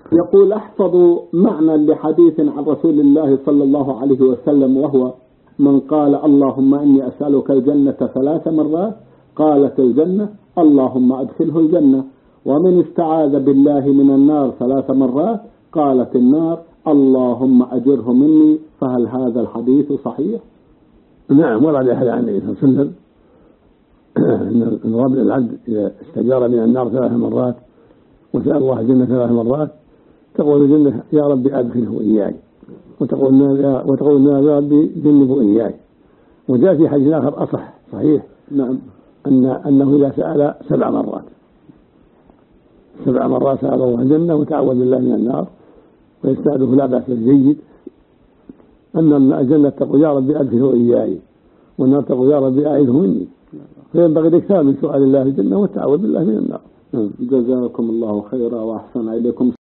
يقول: أحفظ معنى لحديث عن رسول الله صلى الله عليه وسلم، وهو: من قال اللهم إني أسألك الجنة 3 مرات قالت الجنة اللهم أدخله الجنة، ومن استعاذ بالله من النار 3 مرات قالت النار اللهم أجره مني. فهل هذا الحديث صحيح؟ نعم، ورد أحد عن النبي صلى الله عليه وسلم أن رب العبد إذا استجار من النار 3 مرات وسأل الله الجنة 3 مرات تقول الجنة يا رب أدخله إياي، وتقول النار يا رب جنبه إياي. وجاء في حديث آخر أصح صحيح نعم أنه إذا سأل 7 مرات 7 مرات سأل الله الجنة وتعوذ بالله من النار ويستعذه لا بأس الجيد، أن الجنة تقول يا رب أدخله إياي، والنار تقول يا رب أعيذه مني. فينبغي الإكثار من سؤال الله الجنة والتعوذ بالله من النار. جزاكم الله خيرا وأحسن إليكم.